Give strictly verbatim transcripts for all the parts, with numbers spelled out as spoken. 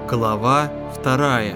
Глава вторая.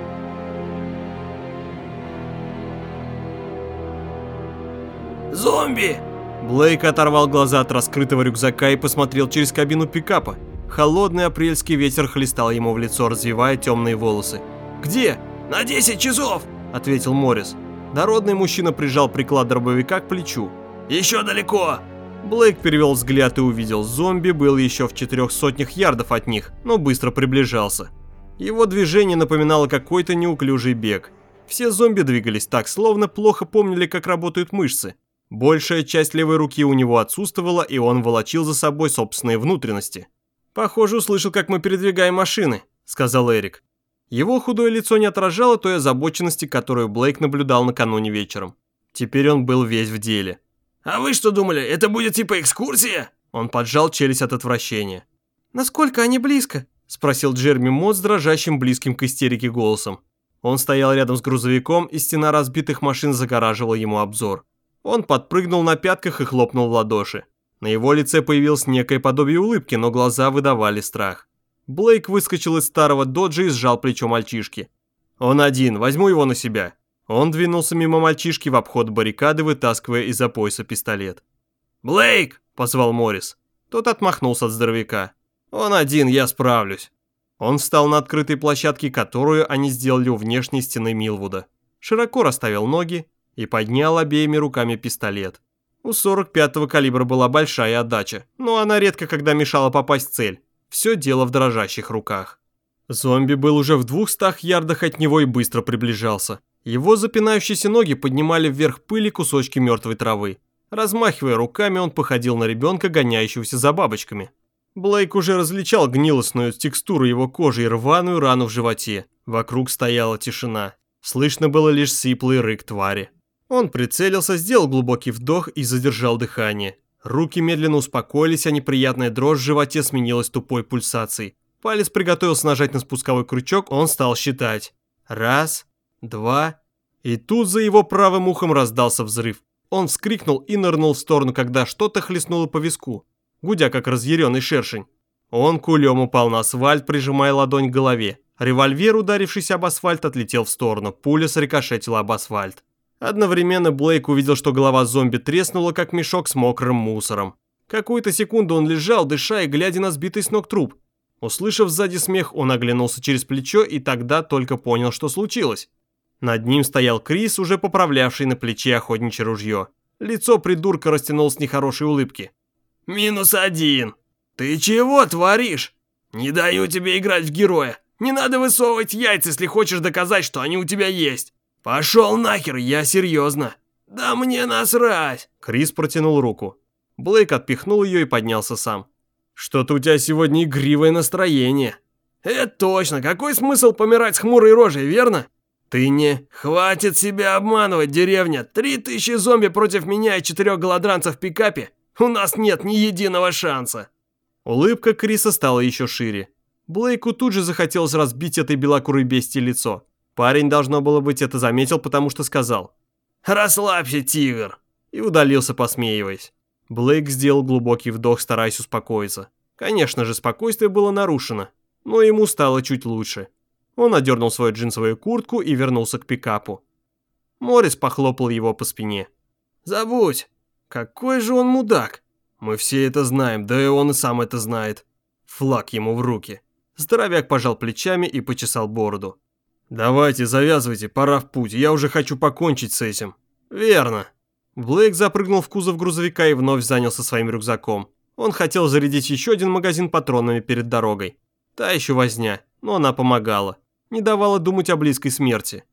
Зомби! Блейк оторвал глаза от раскрытого рюкзака и посмотрел через кабину пикапа. Холодный апрельский ветер хлестал ему в лицо, развивая темные волосы. «Где?» На десять часов!» – ответил Моррис. Дородный мужчина прижал приклад дробовика к плечу. «Еще далеко!» Блейк перевел взгляд и увидел, зомби был еще в четырех сотнях ярдов от них, но быстро приближался. Его движение напоминало какой-то неуклюжий бег. Все зомби двигались так, словно плохо помнили, как работают мышцы. Большая часть левой руки у него отсутствовала, и он волочил за собой собственные внутренности. «Похоже, услышал, как мы передвигаем машины», — сказал Эрик. Его худое лицо не отражало той озабоченности, которую Блейк наблюдал накануне вечером. Теперь он был весь в деле. «А вы что думали, это будет типа экскурсия?» Он поджал челюсть от отвращения. «Насколько они близко?» — спросил Джереми Мот с дрожащим, близким к истерике голосом. Он стоял рядом с грузовиком, и стена разбитых машин загораживала ему обзор. Он подпрыгнул на пятках и хлопнул в ладоши. На его лице появилось некое подобие улыбки, но глаза выдавали страх. Блейк выскочил из старого доджа и сжал плечо мальчишки. «Он один, возьму его на себя». Он двинулся мимо мальчишки в обход баррикады, вытаскивая из-за пояса пистолет. «Блейк!» – позвал Моррис. Тот отмахнулся от здоровяка. «Он один, я справлюсь». Он встал на открытой площадке, которую они сделали у внешней стены Милвуда. Широко расставил ноги и поднял обеими руками пистолет. У сорок пятого калибра была большая отдача, но она редко когда мешала попасть в цель. Все дело в дрожащих руках. Зомби был уже в двухстах ярдах от него и быстро приближался. Его запинающиеся ноги поднимали вверх пыли кусочки мертвой травы. Размахивая руками, он походил на ребенка, гоняющегося за бабочками. Блейк уже различал гнилостную текстуру его кожи и рваную рану в животе. Вокруг стояла тишина. Слышно было лишь сиплый рык твари. Он прицелился, сделал глубокий вдох и задержал дыхание. Руки медленно успокоились, а неприятная дрожь в животе сменилась тупой пульсацией. Палец приготовился нажать на спусковой крючок, он стал считать. Раз, два, и тут за его правым ухом раздался взрыв. Он вскрикнул и нырнул в сторону, когда что-то хлестнуло по виску, гудя как разъяренный шершень. Он кулем упал на асфальт, прижимая ладонь к голове. Револьвер, ударившись об асфальт, отлетел в сторону, пуля срикошетила об асфальт. Одновременно Блейк увидел, что голова зомби треснула, как мешок с мокрым мусором. Какую-то секунду он лежал, дыша и глядя на сбитый с ног труп. Услышав сзади смех, он оглянулся через плечо и тогда только понял, что случилось. Над ним стоял Крис, уже поправлявший на плече охотничье ружье. Лицо придурка растянулось в нехорошей улыбке. «Минус один! Ты чего творишь? Не даю тебе играть в героя! Не надо высовывать яйца, если хочешь доказать, что они у тебя есть! Пошел нахер, я серьезно! Да мне насрать!» Крис протянул руку. Блейк отпихнул ее и поднялся сам. «Что-то у тебя сегодня игривое настроение». «Это точно! Какой смысл помирать с хмурой рожей, верно?» «Ты не... Хватит себя обманывать, деревня! Три тысячи зомби против меня и четырех голодранцев в пикапе? У нас нет ни единого шанса!» Улыбка Криса стала еще шире. Блейку тут же захотелось разбить этой белокурой бестии лицо. Парень, должно было быть, это заметил, потому что сказал: «Расслабься, тигр!» и удалился, посмеиваясь. Блейк сделал глубокий вдох, стараясь успокоиться. Конечно же, спокойствие было нарушено, но ему стало чуть лучше. Он одернул свою джинсовую куртку и вернулся к пикапу. Моррис похлопал его по спине. «Забудь! Какой же он мудак! Мы все это знаем, да и он и сам это знает». Флаг ему в руки. Здоровяк пожал плечами и почесал бороду. «Давайте, завязывайте, пора в путь, я уже хочу покончить с этим». «Верно». Блейк запрыгнул в кузов грузовика и вновь занялся своим рюкзаком. Он хотел зарядить еще один магазин патронами перед дорогой. Та еще возня, но она помогала. Не давала думать о близкой смерти.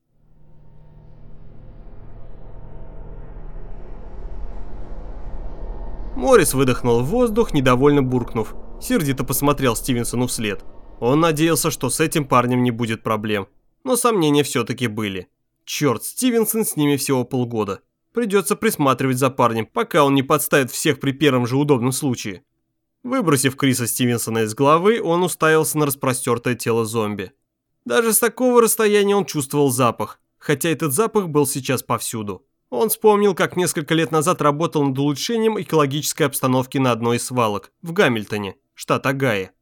Моррис выдохнул в воздух, недовольно буркнув. Сердито посмотрел Стивенсону вслед. Он надеялся, что с этим парнем не будет проблем. Но сомнения все-таки были. Черт, Стивенсон с ними всего полгода. Придется присматривать за парнем, пока он не подставит всех при первом же удобном случае. Выбросив Криса Стивенсона из головы, он уставился на распростертое тело зомби. Даже с такого расстояния он чувствовал запах, хотя этот запах был сейчас повсюду. Он вспомнил, как несколько лет назад работал над улучшением экологической обстановки на одной из свалок в Гамильтоне, штат Огайо.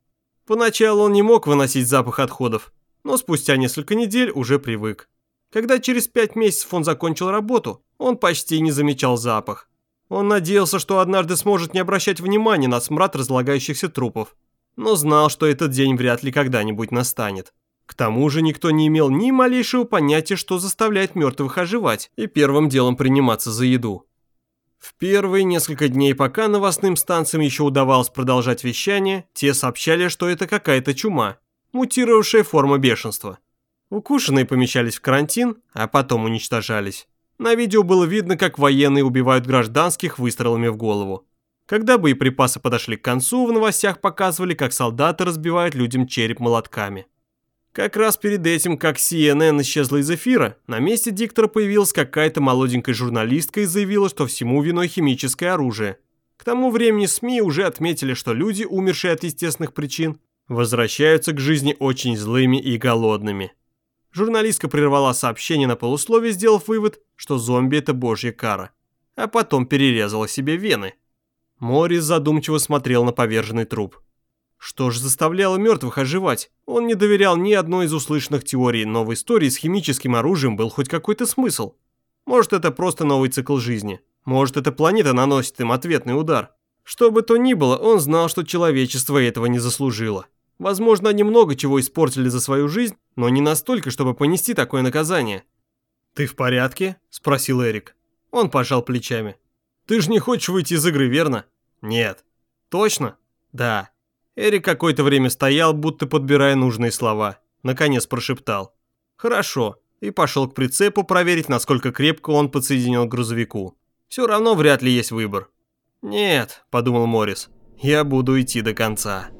Поначалу он не мог выносить запах отходов, но спустя несколько недель уже привык. Когда через пять месяцев он закончил работу, он почти не замечал запах. Он надеялся, что однажды сможет не обращать внимания на смрад разлагающихся трупов, но знал, что этот день вряд ли когда-нибудь настанет. К тому же никто не имел ни малейшего понятия, что заставляет мертвых оживать и первым делом приниматься за еду. В первые несколько дней, пока новостным станциям еще удавалось продолжать вещание, те сообщали, что это какая-то чума, мутировавшая форма бешенства. Укушенные помещались в карантин, а потом уничтожались. На видео было видно, как военные убивают гражданских выстрелами в голову. Когда боеприпасы подошли к концу, в новостях показывали, как солдаты разбивают людям череп молотками. Как раз перед этим, как Си Эн Эн исчезла из эфира, на месте диктора появилась какая-то молоденькая журналистка и заявила, что всему виной химическое оружие. К тому времени СМИ уже отметили, что люди, умершие от естественных причин, возвращаются к жизни очень злыми и голодными. Журналистка прервала сообщение на полусловие, сделав вывод, что зомби – это божья кара, а потом перерезала себе вены. Моррис задумчиво смотрел на поверженный труп. Что же заставляло мертвых оживать? Он не доверял ни одной из услышанных теорий, но в истории с химическим оружием был хоть какой-то смысл. Может, это просто новый цикл жизни. Может, эта планета наносит им ответный удар. Что бы то ни было, он знал, что человечество этого не заслужило. Возможно, они много чего испортили за свою жизнь, но не настолько, чтобы понести такое наказание. «Ты в порядке?» – спросил Эрик. Он пожал плечами. «Ты же не хочешь выйти из игры, верно?» «Нет». «Точно?» «Да». Эрик какое-то время стоял, будто подбирая нужные слова. Наконец прошептал. «Хорошо», и пошел к прицепу проверить, насколько крепко он подсоединен к грузовику. Все равно вряд ли есть выбор. «Нет», – подумал Моррис, – «я буду идти до конца».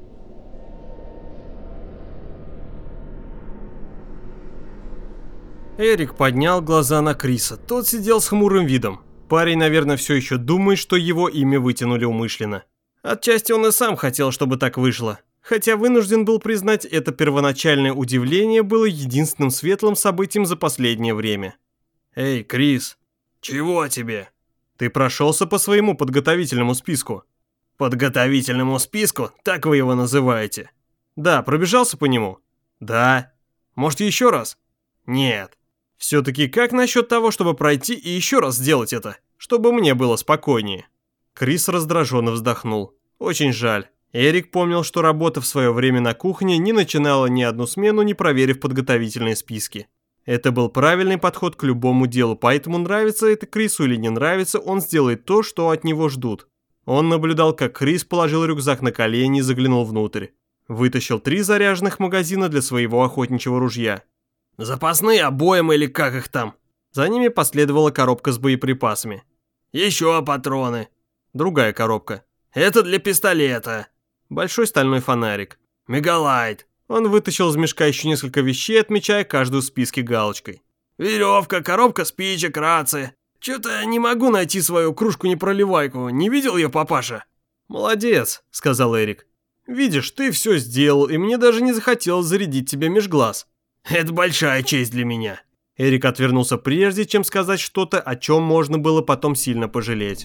Эрик поднял глаза на Криса. Тот сидел с хмурым видом. Парень, наверное, все еще думает, что его имя вытянули умышленно. Отчасти он и сам хотел, чтобы так вышло. Хотя вынужден был признать, это первоначальное удивление было единственным светлым событием за последнее время. «Эй, Крис!» «Чего тебе?» «Ты прошелся по своему подготовительному списку». «Подготовительному списку? Так вы его называете?» «Да, пробежался по нему?» «Да». «Может, еще раз?» «Нет». «Все-таки как насчет того, чтобы пройти и еще раз сделать это, чтобы мне было спокойнее?» Крис раздраженно вздохнул. Очень жаль. Эрик помнил, что работа в свое время на кухне не начинала ни одну смену, не проверив подготовительные списки. Это был правильный подход к любому делу, поэтому нравится это Крису или не нравится, он сделает то, что от него ждут. Он наблюдал, как Крис положил рюкзак на колени и заглянул внутрь. Вытащил три заряженных магазина для своего охотничьего ружья. «Запасные обоймы или как их там?» За ними последовала коробка с боеприпасами. «Еще патроны». Другая коробка. «Это для пистолета». Большой стальной фонарик. «Мегалайт». Он вытащил из мешка еще несколько вещей, отмечая каждую в списке галочкой. «Веревка, коробка спичек, рация. Чё-то не могу найти свою кружку-непроливайку. Не видел ее папаша?» «Молодец», — сказал Эрик. «Видишь, ты все сделал, и мне даже не захотелось зарядить тебе меж глаз». «Это большая честь для меня». Эрик отвернулся прежде, чем сказать что-то, о чем можно было потом сильно пожалеть.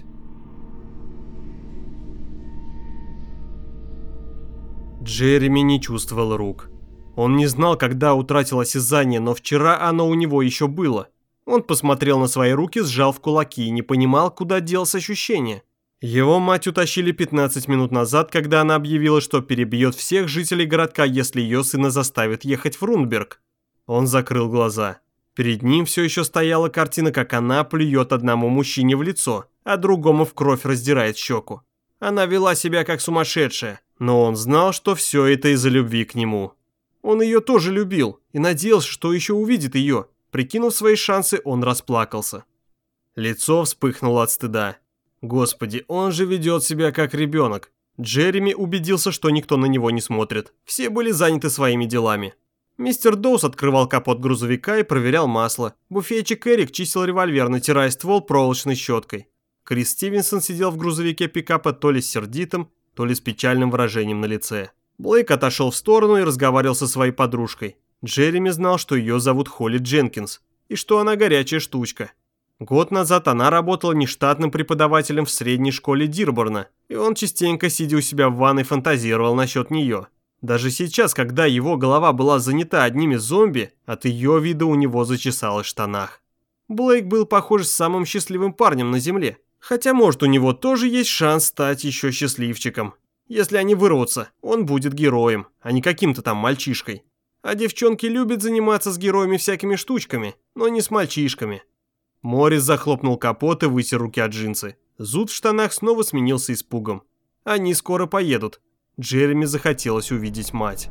Джереми не чувствовал рук. Он не знал, когда утратил осязание, но вчера оно у него еще было. Он посмотрел на свои руки, сжал в кулаки и не понимал, куда делось ощущение. Его мать утащили пятнадцать минут назад, когда она объявила, что перебьет всех жителей городка, если ее сына заставят ехать в Рунберг. Он закрыл глаза. Перед ним все еще стояла картина, как она плюет одному мужчине в лицо, а другому в кровь раздирает щеку. Она вела себя как сумасшедшая, но он знал, что все это из-за любви к нему. Он ее тоже любил и надеялся, что еще увидит ее. Прикинув свои шансы, он расплакался. Лицо вспыхнуло от стыда. Господи, он же ведет себя как ребенок. Джереми убедился, что никто на него не смотрит. Все были заняты своими делами. Мистер Доус открывал капот грузовика и проверял масло. Буфетчик Эрик чистил револьвер, натирая ствол проволочной щеткой. Крис Стивенсон сидел в грузовике пикапа то ли с сердитым, то ли с печальным выражением на лице. Блейк отошел в сторону и разговаривал со своей подружкой. Джереми знал, что ее зовут Холли Дженкинс, и что она горячая штучка. Год назад она работала нештатным преподавателем в средней школе Дирборна, и он частенько, сидя у себя в ванной, фантазировал насчет нее. Даже сейчас, когда его голова была занята одними зомби, от ее вида у него зачесалось в штанах. Блейк был, похож, самым счастливым парнем на земле. Хотя, может, у него тоже есть шанс стать еще счастливчиком. Если они вырвутся, он будет героем, а не каким-то там мальчишкой. А девчонки любят заниматься с героями всякими штучками, но не с мальчишками. Моррис захлопнул капот и вытер руки от джинсы. Зуд в штанах снова сменился испугом. Они скоро поедут. Джереми захотелось увидеть мать.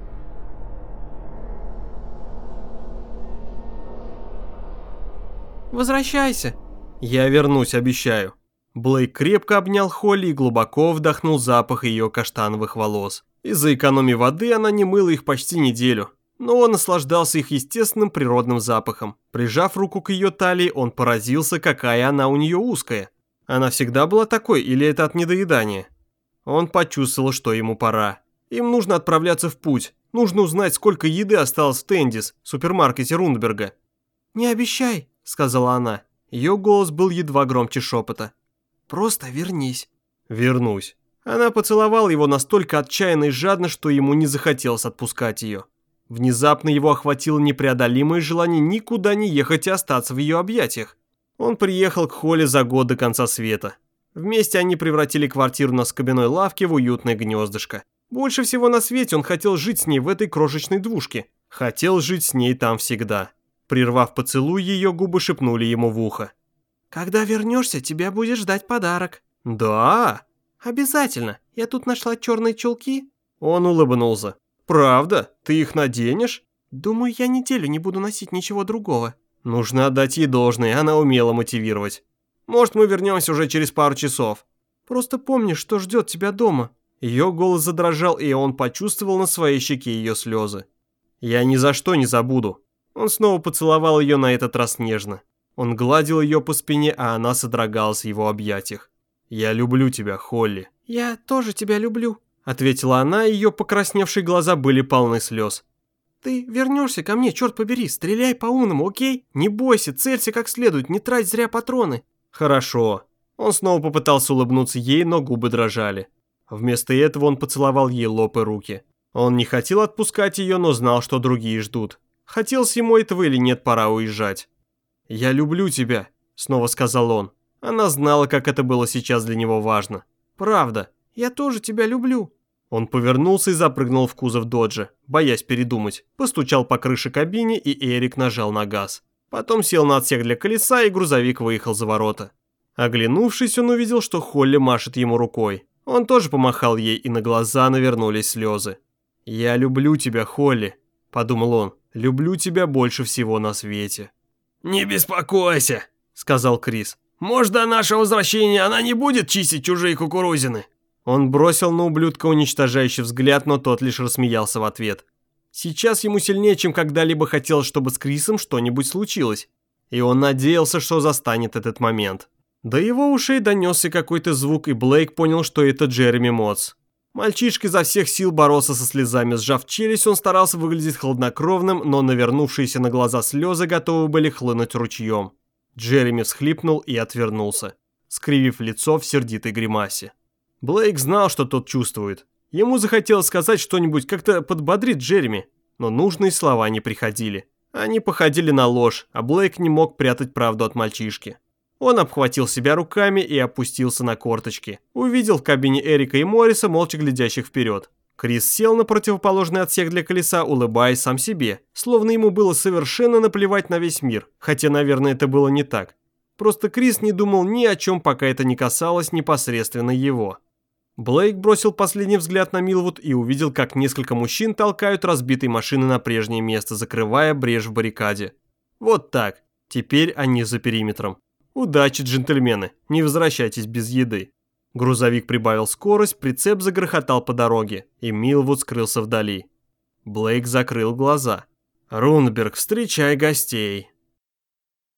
Возвращайся. Я вернусь, обещаю. Блейк крепко обнял Холли и глубоко вдохнул запах ее каштановых волос. Из-за экономии воды она не мыла их почти неделю, но он наслаждался их естественным природным запахом. Прижав руку к ее талии, он поразился, какая она у нее узкая. Она всегда была такой, или это от недоедания? Он почувствовал, что ему пора. Им нужно отправляться в путь. Нужно узнать, сколько еды осталось в Тендис, супермаркете Рундберга. «Не обещай», — сказала она. Ее голос был едва громче шепота. «Просто вернись». «Вернусь». Она поцеловала его настолько отчаянно и жадно, что ему не захотелось отпускать ее. Внезапно его охватило непреодолимое желание никуда не ехать и остаться в ее объятиях. Он приехал к Холли за год до конца света. Вместе они превратили квартиру на скобяной лавке в уютное гнездышко. Больше всего на свете он хотел жить с ней в этой крошечной двушке. Хотел жить с ней там всегда. Прервав поцелуй, ее губы шепнули ему в ухо. «Когда вернешься, тебя будет ждать подарок». «Да?» «Обязательно. Я тут нашла черные чулки». Он улыбнулся. «Правда? Ты их наденешь?» «Думаю, я неделю не буду носить ничего другого». Нужно отдать ей должное, она умела мотивировать. «Может, мы вернемся уже через пару часов?» «Просто помни, что ждет тебя дома». Ее голос задрожал, и он почувствовал на своей щеке ее слезы. «Я ни за что не забуду». Он снова поцеловал ее на этот раз нежно. Он гладил ее по спине, а она содрогалась в его объятиях. «Я люблю тебя, Холли». «Я тоже тебя люблю», — ответила она, и ее покрасневшие глаза были полны слез. «Ты вернешься ко мне, черт побери, стреляй по-умному, окей? Не бойся, целься как следует, не трать зря патроны». «Хорошо». Он снова попытался улыбнуться ей, но губы дрожали. Вместо этого он поцеловал ей лоб и руки. Он не хотел отпускать ее, но знал, что другие ждут. Хотелось ему этого или нет, пора уезжать. «Я люблю тебя», — снова сказал он. Она знала, как это было сейчас для него важно. «Правда, я тоже тебя люблю». Он повернулся и запрыгнул в кузов доджа, боясь передумать. Постучал по крыше кабине, и Эрик нажал на газ. Потом сел на отсек для колеса, и грузовик выехал за ворота. Оглянувшись, он увидел, что Холли машет ему рукой. Он тоже помахал ей, и на глаза навернулись слезы. «Я люблю тебя, Холли», — подумал он. «Люблю тебя больше всего на свете». «Не беспокойся», — сказал Крис. «Может, до нашего возвращения она не будет чистить чужие кукурузины?» Он бросил на ублюдка уничтожающий взгляд, но тот лишь рассмеялся в ответ. Сейчас ему сильнее, чем когда-либо хотелось, чтобы с Крисом что-нибудь случилось. И он надеялся, что застанет этот момент. До его ушей донесся какой-то звук, и Блейк понял, что это Джереми Мотс. Мальчишка изо всех сил боролся со слезами, сжав челюсть, он старался выглядеть хладнокровным, но навернувшиеся на глаза слезы готовы были хлынуть ручьем. Джереми всхлипнул и отвернулся, скривив лицо в сердитой гримасе. Блейк знал, что тот чувствует. Ему захотелось сказать что-нибудь, как-то подбодрить Джереми, но нужные слова не приходили. Они походили на ложь, а Блейк не мог прятать правду от мальчишки. Он обхватил себя руками и опустился на корточки. Увидел в кабине Эрика и Морриса, молча глядящих вперед. Крис сел на противоположный отсек для колеса, улыбаясь сам себе, словно ему было совершенно наплевать на весь мир, хотя, наверное, это было не так. Просто Крис не думал ни о чем, пока это не касалось непосредственно его. Блейк бросил последний взгляд на Милвуд и увидел, как несколько мужчин толкают разбитые машины на прежнее место, закрывая брешь в баррикаде. Вот так. Теперь они за периметром. Удачи, джентльмены, не возвращайтесь без еды. Грузовик прибавил скорость, прицеп загрохотал по дороге, и Милвуд скрылся вдали. Блейк закрыл глаза. «Рундберг, встречай гостей!»